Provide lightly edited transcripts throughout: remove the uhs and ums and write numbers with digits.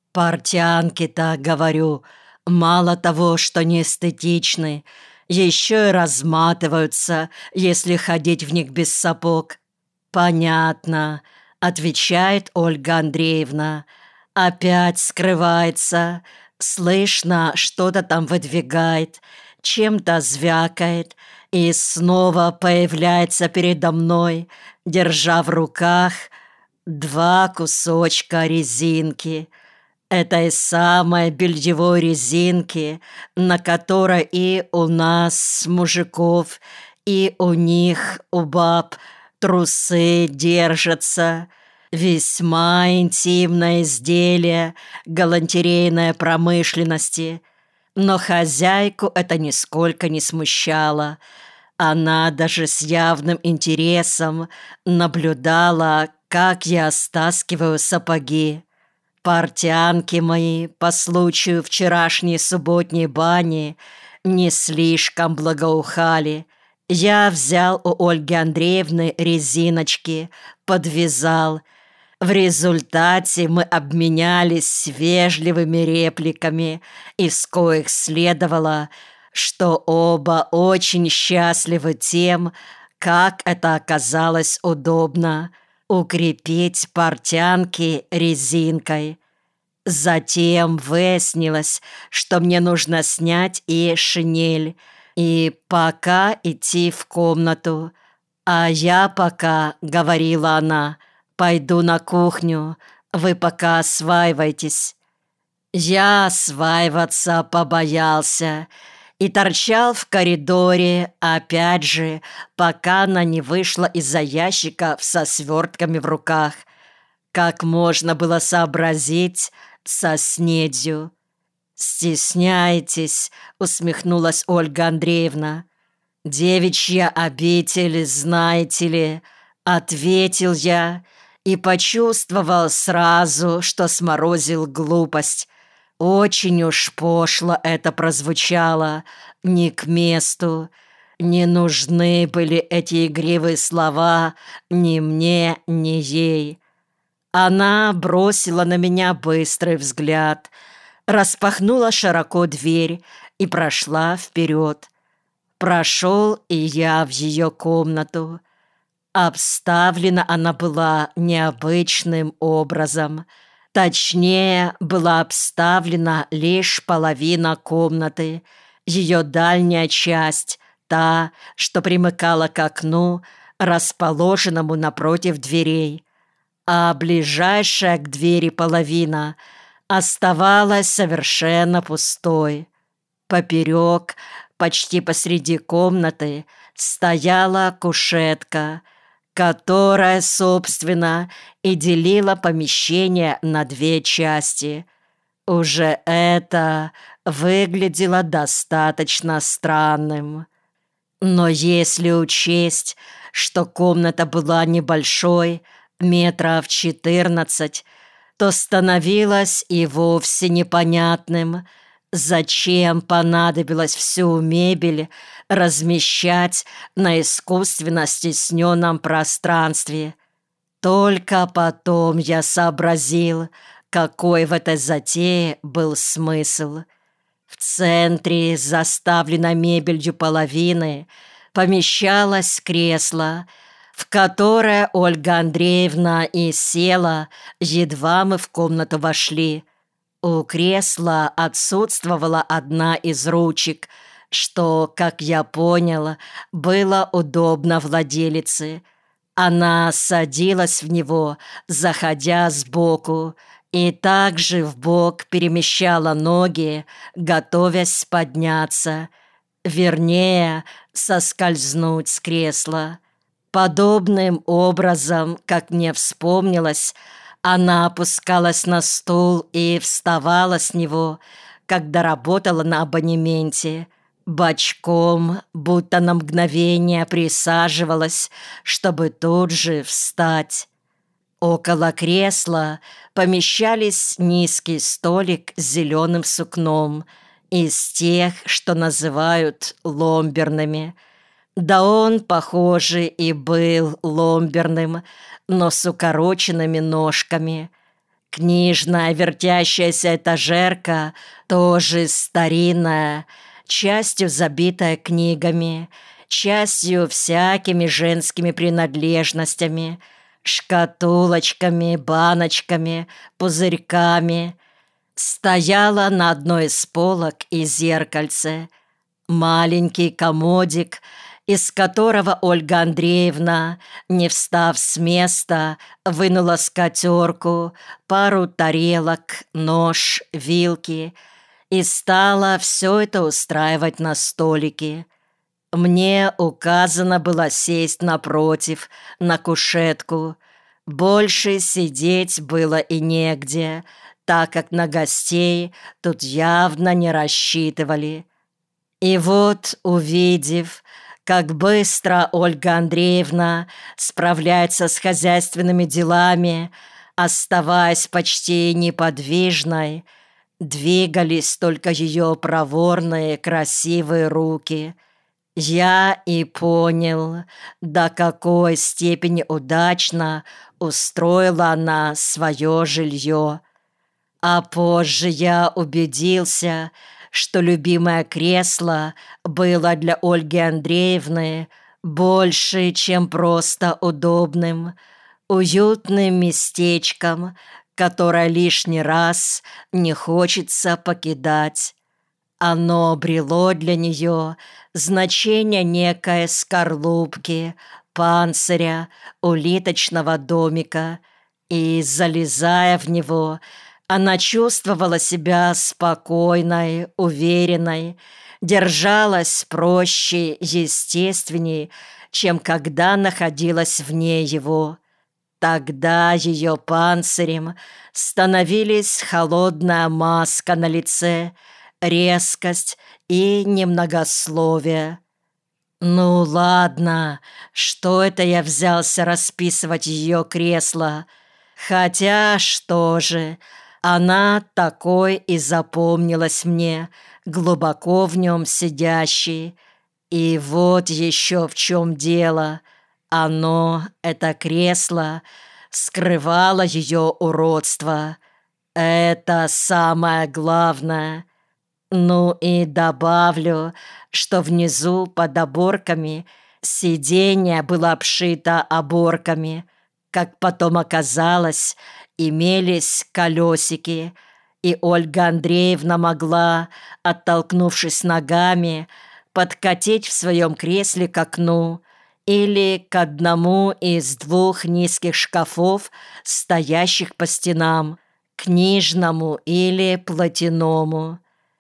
Портянки-то, говорю, мало того, что не эстетичны, еще и разматываются, если ходить в них без сапог. «Понятно», — отвечает Ольга Андреевна. «Опять скрывается. Слышно, что-то там выдвигает, чем-то звякает и снова появляется передо мной, держа в руках два кусочка резинки. Этой самой бельевой резинки, на которой и у нас, мужиков, и у них, у баб, трусы держатся. Весьма интимное изделие галантерейной промышленности. Но хозяйку это нисколько не смущало. Она даже с явным интересом наблюдала, как я стаскиваю сапоги. Портянки мои по случаю вчерашней субботней бани не слишком благоухали. Я взял у Ольги Андреевны резиночки, подвязал. В результате мы обменялись вежливыми репликами, из коих следовало, что оба очень счастливы тем, как это оказалось удобно укрепить портянки резинкой. Затем выяснилось, что мне нужно снять и шинель, и пока идти в комнату. «А я пока, — говорила она, — пойду на кухню, вы пока осваивайтесь». Я осваиваться побоялся и торчал в коридоре, опять же, пока она не вышла из-за ящика со свертками в руках. Как можно было сообразить, со снедью. «Стесняетесь», — усмехнулась Ольга Андреевна. «Девичья обитель, знаете ли», — ответил я и почувствовал сразу, что сморозил глупость. Очень уж пошло это прозвучало, не к месту. Не нужны были эти игривые слова ни мне, ни ей. Она бросила на меня быстрый взгляд, распахнула широко дверь и прошла вперед. Прошел и я в ее комнату. Обставлена она была необычным образом. Точнее, была обставлена лишь половина комнаты. Ее дальняя часть, та, что примыкала к окну, расположенному напротив дверей. А ближайшая к двери половина оставалась совершенно пустой. Поперек, почти посреди комнаты, стояла кушетка, которая, собственно, и делила помещение на две части. Уже это выглядело достаточно странным. Но если учесть, что комната была небольшой, метров 14, то становилось и вовсе непонятным, зачем понадобилось всю мебель размещать на искусственно стесненном пространстве. Только потом я сообразил, какой в этой затее был смысл. В центре, заставленной мебелью половины, помещалось кресло, в которое Ольга Андреевна и села, едва мы в комнату вошли. У кресла отсутствовала одна из ручек, что, как я понял, было удобно владелице. Она садилась в него, заходя сбоку, и также вбок перемещала ноги, готовясь подняться, вернее, соскользнуть с кресла. Подобным образом, как мне вспомнилось, она опускалась на стул и вставала с него, когда работала на абонементе, бочком, будто на мгновение присаживалась, чтобы тут же встать. Около кресла помещались низкий столик с зеленым сукном, из тех, что называют ломберными. Да он, похоже, и был ломберным, но с укороченными ножками. Книжная вертящаяся этажерка, тоже старинная, частью забитая книгами, частью всякими женскими принадлежностями, шкатулочками, баночками, пузырьками. Стояла на одной из полок и зеркальце. Маленький комодик, из которого Ольга Андреевна, не встав с места, вынула скатерку, пару тарелок, нож, вилки и стала все это устраивать на столике. Мне указано было сесть напротив, на кушетку. Больше сидеть было и негде, так как на гостей тут явно не рассчитывали. И вот, увидев, как быстро Ольга Андреевна справляется с хозяйственными делами, оставаясь почти неподвижной, двигались только ее проворные красивые руки. Я и понял, до какой степени удачно устроила она свое жилье. А позже я убедился, что любимое кресло было для Ольги Андреевны больше, чем просто удобным, уютным местечком, которое лишний раз не хочется покидать. Оно обрело для нее значение некой скорлупки, панциря, улиточного домика, и, залезая в него, она чувствовала себя спокойной, уверенной, держалась проще, естественней, чем когда находилась вне его. Тогда ее панцирем становились холодная маска на лице, резкость и немногословие. Ну ладно, что это я взялся расписывать ее кресло? Хотя что же, она такой и запомнилась мне, глубоко в нем сидящей. И вот еще в чем дело. Оно, это кресло, скрывало ее уродство. Это самое главное. Ну и добавлю, что внизу под оборками сиденье было обшито оборками. Как потом оказалось, имелись колесики, и Ольга Андреевна могла, оттолкнувшись ногами, подкатить в своем кресле к окну или к одному из двух низких шкафов, стоящих по стенам, книжному или платяному.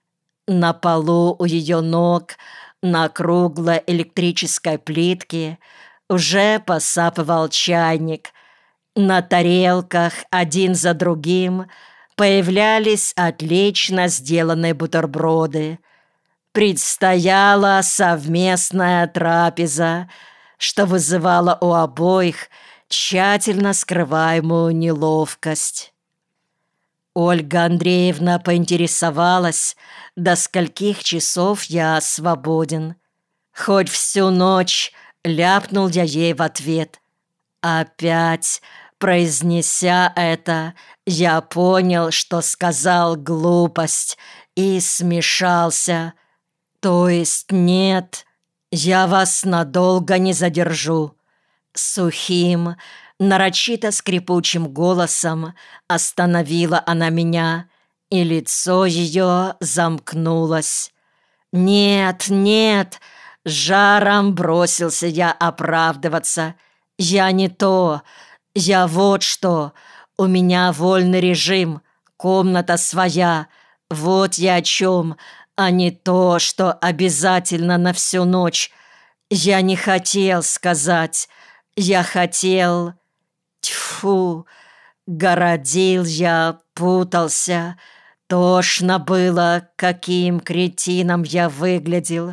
На полу у ее ног, на круглой электрической плитке, уже посапывал чайник. На тарелках один за другим появлялись отлично сделанные бутерброды. Предстояла совместная трапеза, что вызывало у обоих тщательно скрываемую неловкость. Ольга Андреевна поинтересовалась, до скольких часов я свободен. Хоть всю ночь, ляпнул я ей в ответ. Опять, произнеся это, я понял, что сказал глупость и смешался. То есть нет, я вас надолго не задержу. Сухим, нарочито скрипучим голосом остановила она меня, и лицо ее замкнулось. «Нет, нет!» — жаром бросился я оправдываться. «Я не то. Я вот что. У меня вольный режим, комната своя. Вот я о чем, а не то, что обязательно на всю ночь. Я не хотел сказать. Я хотел... Тьфу! Городил я, путался. Тошно было, каким кретином я выглядел.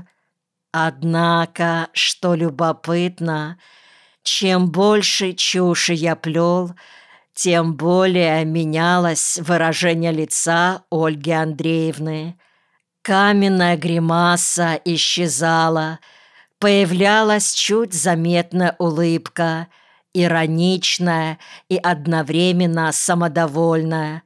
Однако, что любопытно, чем больше чуши я плел, тем более менялось выражение лица Ольги Андреевны. Каменная гримаса исчезала, появлялась чуть заметная улыбка, ироничная и одновременно самодовольная.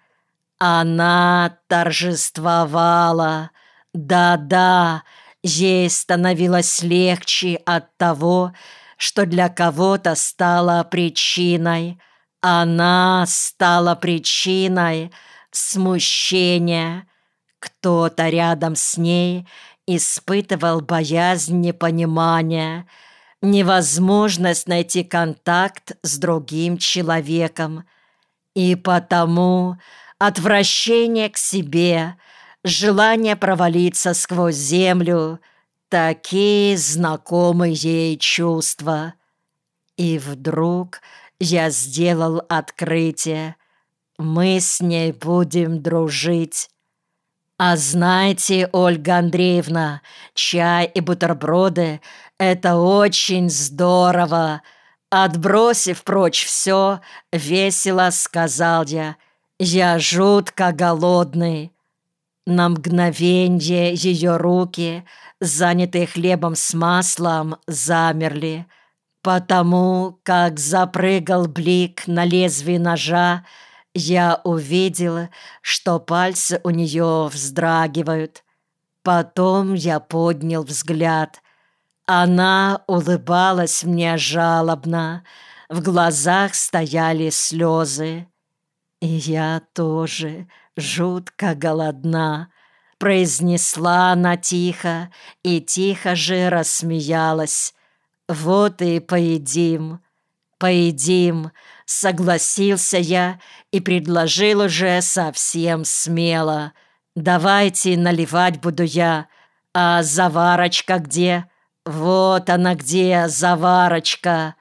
Она торжествовала. Да-да, ей становилось легче от того, что для кого-то стала причиной. Она стала причиной смущения. Кто-то рядом с ней испытывал боязнь непонимания, невозможность найти контакт с другим человеком. И потому отвращение к себе, желание провалиться сквозь землю — такие знакомые ей чувства. И вдруг я сделал открытие. Мы с ней будем дружить. А знаете, Ольга Андреевна, чай и бутерброды — это очень здорово. Отбросив прочь все, весело сказал я жутко голодный. На мгновенье ее руки, занятые хлебом с маслом, замерли, потому как запрыгал блик на лезвии ножа. Я увидел, что пальцы у нее вздрагивают. Потом я поднял взгляд. Она улыбалась мне жалобно, в глазах стояли слезы. «И я тоже жутко голодна», — произнесла она тихо и тихо же рассмеялась. «Вот и поедим». «Поедим», — согласился я и предложил уже совсем смело. «Давайте наливать буду я. А заварочка где?» «Вот она где, заварочка».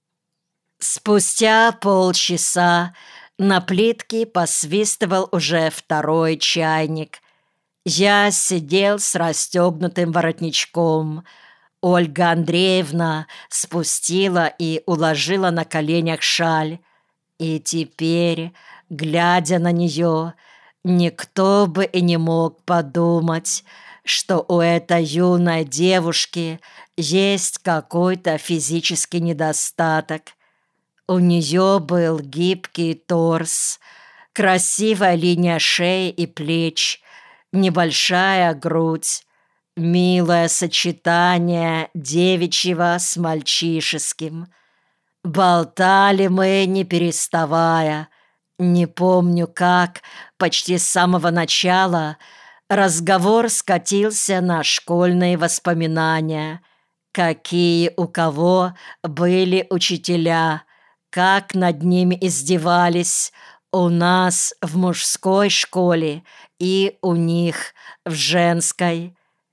Спустя полчаса на плитке посвистывал уже второй чайник. Я сидел с расстегнутым воротничком. Ольга Андреевна спустила и уложила на коленях шаль. И теперь, глядя на нее, никто бы и не мог подумать, что у этой юной девушки есть какой-то физический недостаток. У нее был гибкий торс, красивая линия шеи и плеч, небольшая грудь, милое сочетание девичьего с мальчишеским. Болтали мы, не переставая. Не помню как, почти с самого начала разговор скатился на школьные воспоминания. Какие у кого были учителя, как над ними издевались у нас в мужской школе и у них в женской.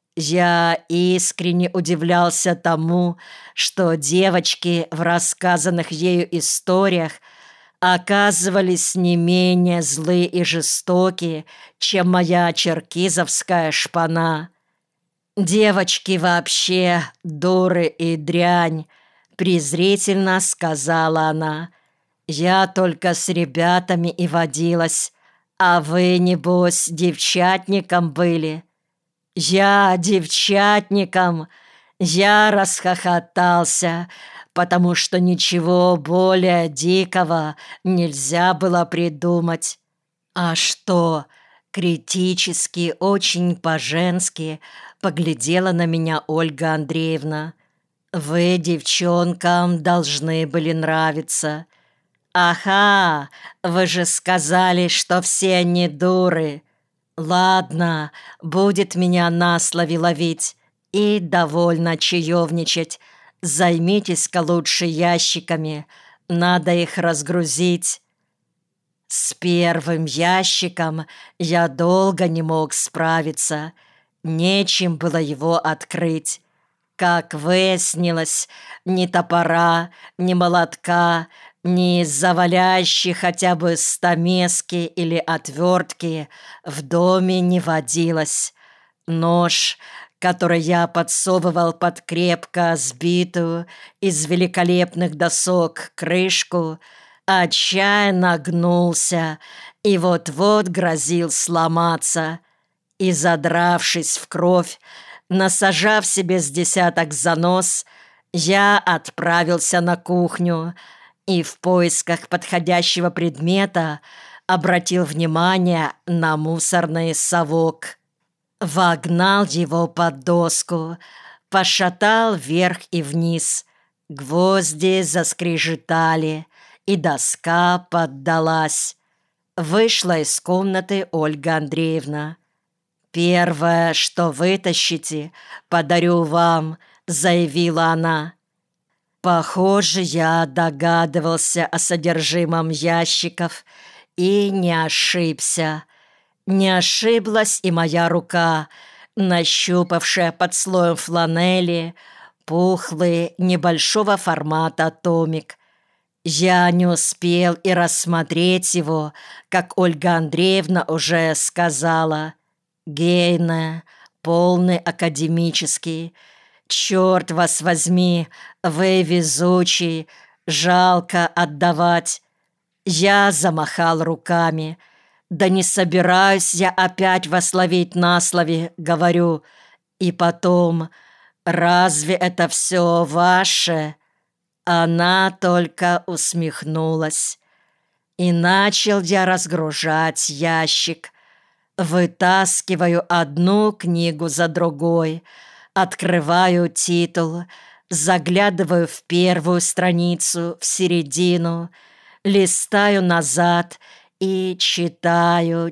Я искренне удивлялся тому, что девочки в рассказанных ею историях оказывались не менее злые и жестокие, чем моя черкизовская шпана. «Девочки вообще дуры и дрянь», — презрительно сказала она. «Я только с ребятами и водилась, а вы, небось, девчатником были». «Я девчатником!» Я расхохотался, потому что ничего более дикого нельзя было придумать. «А что?» — критически, очень по-женски поглядела на меня Ольга Андреевна. «Вы девчонкам должны были нравиться». «Ага, вы же сказали, что все они дуры». «Ладно, будет меня на слове ловить и довольно чаевничать. Займитесь-ка лучше ящиками, надо их разгрузить». С первым ящиком я долго не мог справиться, нечем было его открыть. Как выяснилось, ни топора, ни молотка, ни завалящей хотя бы стамески или отвертки в доме не водилось. Нож, который я подсовывал под крепко сбитую из великолепных досок крышку, отчаянно гнулся и вот-вот грозил сломаться. И, задравшись в кровь, насажав себе с десяток занос, я отправился на кухню и в поисках подходящего предмета обратил внимание на мусорный совок. Вогнал его под доску, пошатал вверх и вниз. Гвозди заскрежетали, и доска поддалась. Вышла из комнаты Ольга Андреевна. «Первое, что вытащите, подарю вам», — заявила она. Похоже, я догадывался о содержимом ящиков и не ошибся. Не ошиблась и моя рука, нащупавшая под слоем фланели пухлый небольшого формата томик. Я не успел и рассмотреть его, как Ольга Андреевна уже сказала: «Гейне, полный академический. Черт вас возьми, вы везучий, жалко отдавать». Я замахал руками. «Да не собираюсь я опять вас ловить на слове», — говорю. «И потом, разве это все ваше?» Она только усмехнулась. И начал я разгружать ящик. Вытаскиваю одну книгу за другой, открываю титул, заглядываю в первую страницу, в середину, листаю назад и читаю.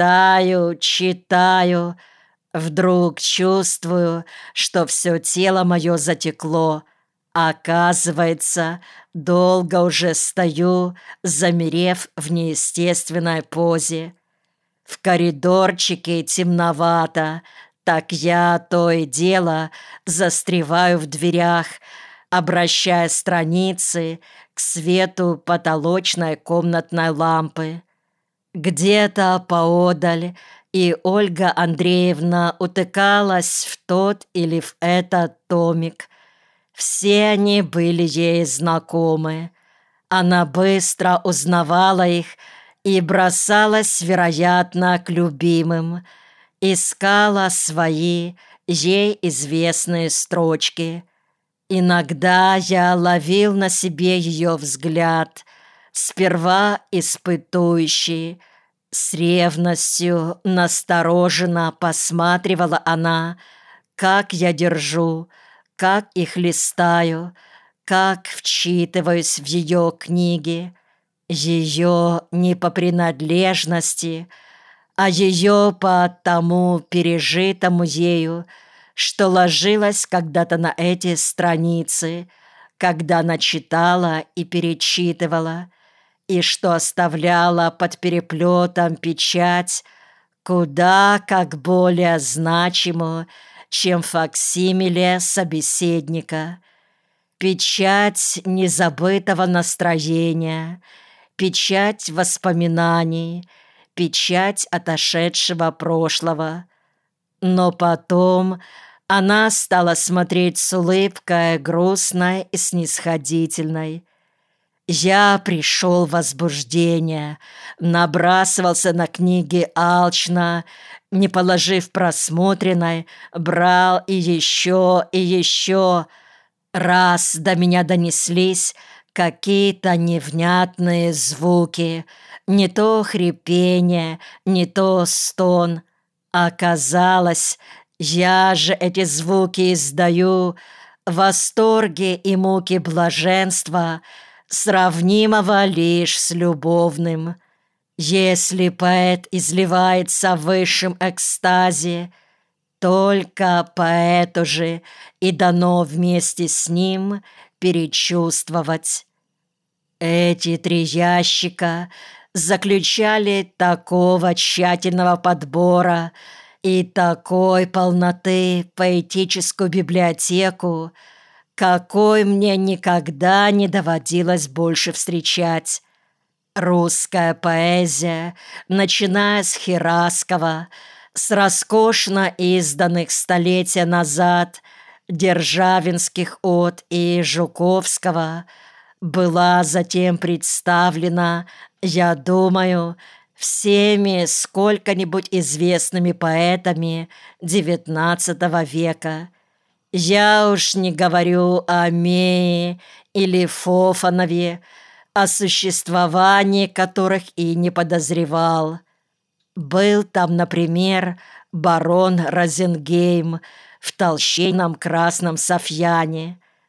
Вдруг чувствую, что все тело мое затекло. Оказывается, долго уже стою, замерев в неестественной позе. В коридорчике темновато, так я то и дело застреваю в дверях, обращая страницы к свету потолочной комнатной лампы. Где-то поодаль и Ольга Андреевна утыкалась в тот или в этот томик. Все они были ей знакомы. Она быстро узнавала их и бросалась, вероятно, к любимым. Искала свои, ей известные строчки. Иногда я ловил на себе ее взгляд, сперва испытующий. С ревностью настороженно посматривала она, как я держу, как их листаю, как вчитываюсь в ее книги. Ее не по принадлежности, а ее по тому пережитому ею, что ложилось когда-то на эти страницы, когда она читала и перечитывала, и что оставляла под переплетом печать, куда как более значимую, чем факсимиле собеседника. Печать незабытого настроения, печать воспоминаний, печать отошедшего прошлого. Но потом она стала смотреть с улыбкой грустной и снисходительной. Я пришел в возбуждение, набрасывался на книги алчно, не положив просмотренной, брал и еще. Раз до меня донеслись какие-то невнятные звуки, не то хрипение, не то стон. Оказалось, я же эти звуки издаю в восторге и муки блаженства, сравнимого лишь с любовным. Если поэт изливается в высшем экстазе, только поэту же и дано вместе с ним перечувствовать. Эти 3 ящика заключали такого тщательного подбора и такой полноты поэтическую библиотеку, какой мне никогда не доводилось больше встречать. Русская поэзия, начиная с Хераскова, с роскошно изданных столетия назад Державинских от и Жуковского, была затем представлена, я думаю, всеми сколько-нибудь известными поэтами XIX века. Я уж не говорю о Мее или Фофанове, о существовании которых и не подозревал. Был там, например, барон Розенгейм в толщенном красном софьяне,